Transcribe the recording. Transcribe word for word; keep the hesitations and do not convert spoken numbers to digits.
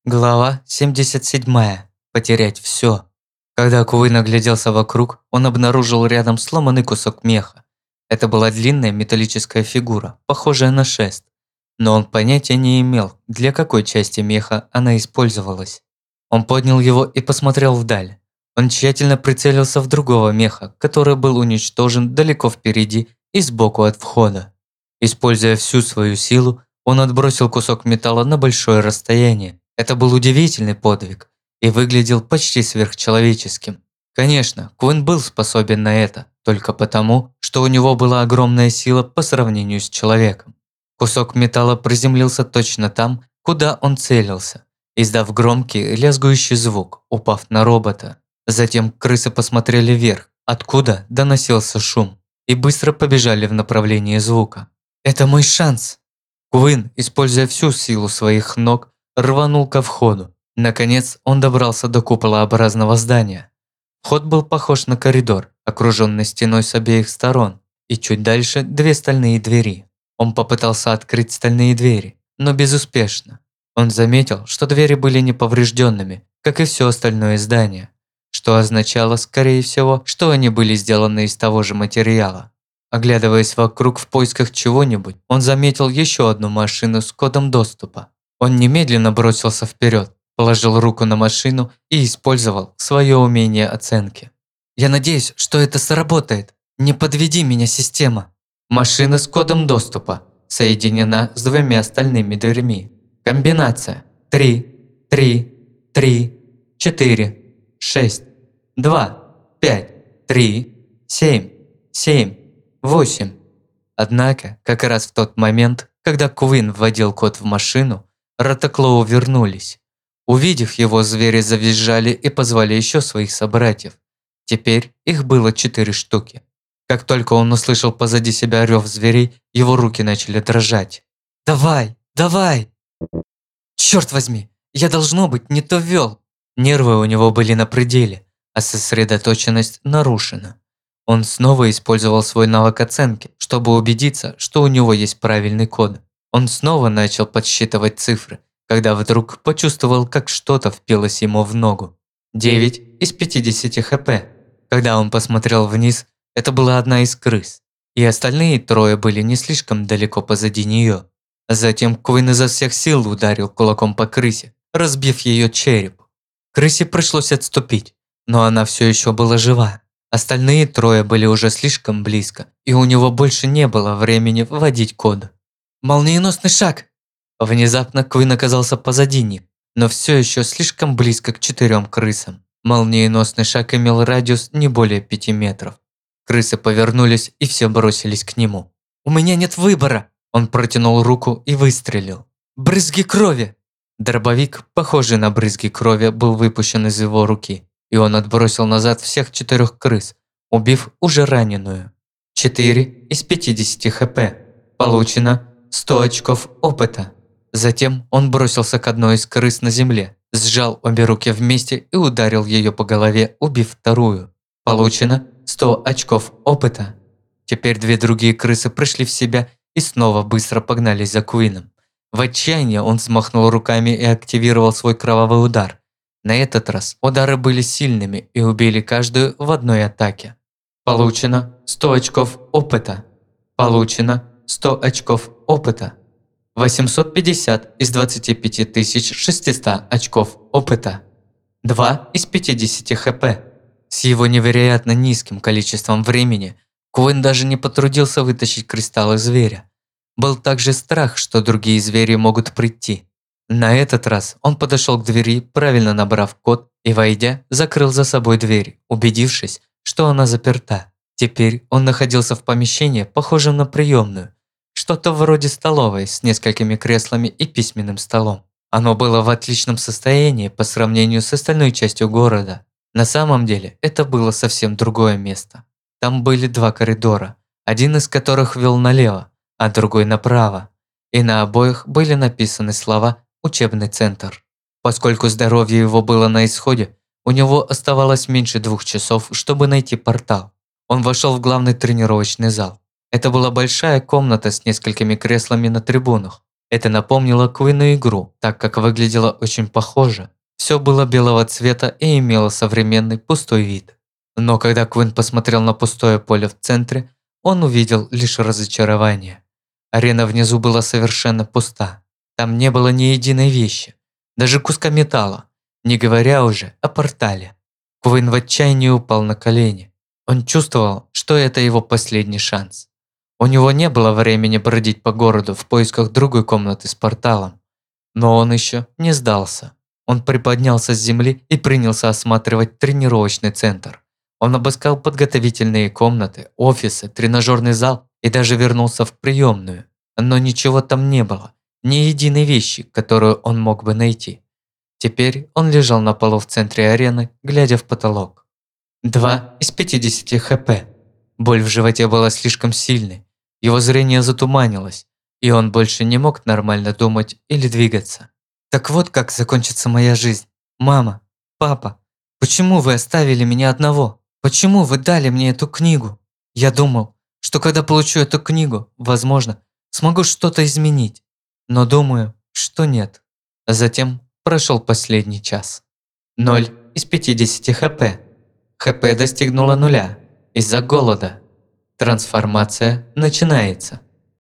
Глава семьдесят семь. Потерять все. Когда Куин огляделся вокруг, он обнаружил рядом сломанный кусок меха. Это была длинная металлическая фигура, похожая на шест. Но он понятия не имел, для какой части меха она использовалась. Он поднял его и посмотрел вдаль. Он тщательно прицелился в другого меха, который был уничтожен далеко впереди и сбоку от входа. Используя всю свою силу, он отбросил кусок металла на большое расстояние. Это был удивительный подвиг и выглядел почти сверхчеловеческим. Конечно, Куин был способен на это, только потому, что у него была огромная сила по сравнению с человеком. Кусок металла приземлился точно там, куда он целился, издав громкий лязгующий звук, упав на робота. Затем крысы посмотрели вверх, откуда доносился шум, и быстро побежали в направлении звука. «Это мой шанс!» Куин, используя всю силу своих ног, рванул ко входу. Наконец он добрался до куполообразного здания. Вход был похож на коридор, окруженный стеной с обеих сторон, и чуть дальше две стальные двери. Он попытался открыть стальные двери, но безуспешно. Он заметил, что двери были неповрежденными, как и все остальное здание, что означало, скорее всего, что они были сделаны из того же материала. Оглядываясь вокруг в поисках чего-нибудь, он заметил еще одну машину с кодом доступа. Он немедленно бросился вперед, положил руку на машину и использовал свое умение оценки. «Я надеюсь, что это сработает. Не подведи меня, система!» Машина с кодом доступа соединена с двумя остальными дверьми. Комбинация три, три, три, четыре, шесть, два, пять, три, семь, семь, восемь. Однако, как раз в тот момент, когда Куин вводил код в машину, Ратоклоу вернулись. Увидев его, звери завизжали и позвали еще своих собратьев. Теперь их было четыре штуки. Как только он услышал позади себя рев зверей, его руки начали дрожать. «Давай, давай!» «Черт возьми, я должно быть не то вел!» Нервы у него были на пределе, а сосредоточенность нарушена. Он снова использовал свой навык оценки, чтобы убедиться, что у него есть правильный код. Он снова начал подсчитывать цифры, когда вдруг почувствовал, как что-то впилось ему в ногу. девять из пятидесяти хп. Когда он посмотрел вниз, это была одна из крыс, и остальные трое были не слишком далеко позади нее. Затем Куин изо всех сил ударил кулаком по крысе, разбив ее череп. Крысе пришлось отступить, но она все еще была жива. Остальные трое были уже слишком близко, и у него больше не было времени вводить код. «Молниеносный шаг!» Внезапно Куин оказался позади них, но все еще слишком близко к четырем крысам. Молниеносный шаг имел радиус не более пяти метров. Крысы повернулись и все бросились к нему. «У меня нет выбора!» Он протянул руку и выстрелил. «Брызги крови!» Дробовик, похожий на брызги крови, был выпущен из его руки, и он отбросил назад всех четырех крыс, убив уже раненую. четыре из пятидесяти хп. Получено сто очков опыта. Затем он бросился к одной из крыс на земле, сжал обе руки вместе и ударил ее по голове, убив вторую. Получено сто очков опыта. Теперь две другие крысы пришли в себя и снова быстро погнались за Куином. В отчаянии он взмахнул руками и активировал свой кровавый удар. На этот раз удары были сильными и убили каждую в одной атаке. Получено сто очков опыта. Получено сто очков опыта. восемьсот пятьдесят из двадцати пяти тысяч шестисот очков опыта. два из пятидесяти хп. С его невероятно низким количеством времени Куин даже не потрудился вытащить кристаллы зверя. Был также страх, что другие звери могут прийти. На этот раз он подошел к двери, правильно набрав код, и, войдя, закрыл за собой дверь, убедившись, что она заперта. Теперь он находился в помещении, похожем на приемную, что-то вроде столовой с несколькими креслами и письменным столом. Оно было в отличном состоянии по сравнению с остальной частью города. На самом деле это было совсем другое место. Там были два коридора, один из которых вел налево, а другой направо, и на обоих были написаны слова «Учебный центр». Поскольку здоровье его было на исходе, у него оставалось меньше двух часов, чтобы найти портал. Он вошел в главный тренировочный зал. Это была большая комната с несколькими креслами на трибунах. Это напомнило Квину игру, так как выглядело очень похоже. Все было белого цвета и имело современный пустой вид. Но когда Квин посмотрел на пустое поле в центре, он увидел лишь разочарование. Арена внизу была совершенно пуста. Там не было ни единой вещи, даже куска металла, не говоря уже о портале. Квин в отчаянии упал на колени. Он чувствовал, что это его последний шанс. У него не было времени бродить по городу в поисках другой комнаты с порталом. Но он еще не сдался. Он приподнялся с земли и принялся осматривать тренировочный центр. Он обыскал подготовительные комнаты, офисы, тренажерный зал и даже вернулся в приемную. Но ничего там не было, ни единой вещи, которую он мог бы найти. Теперь он лежал на полу в центре арены, глядя в потолок. два из пятидесяти хп. Боль в животе была слишком сильной. Его зрение затуманилось, и он больше не мог нормально думать или двигаться. Так вот как закончится моя жизнь. Мама, папа, почему вы оставили меня одного? Почему вы дали мне эту книгу? Я думал, что когда получу эту книгу, возможно, смогу что-то изменить. Но думаю, что нет. А затем прошел последний час. ноль из пятидесяти хп. ХП достигнуло нуля из-за голода. Трансформация начинается.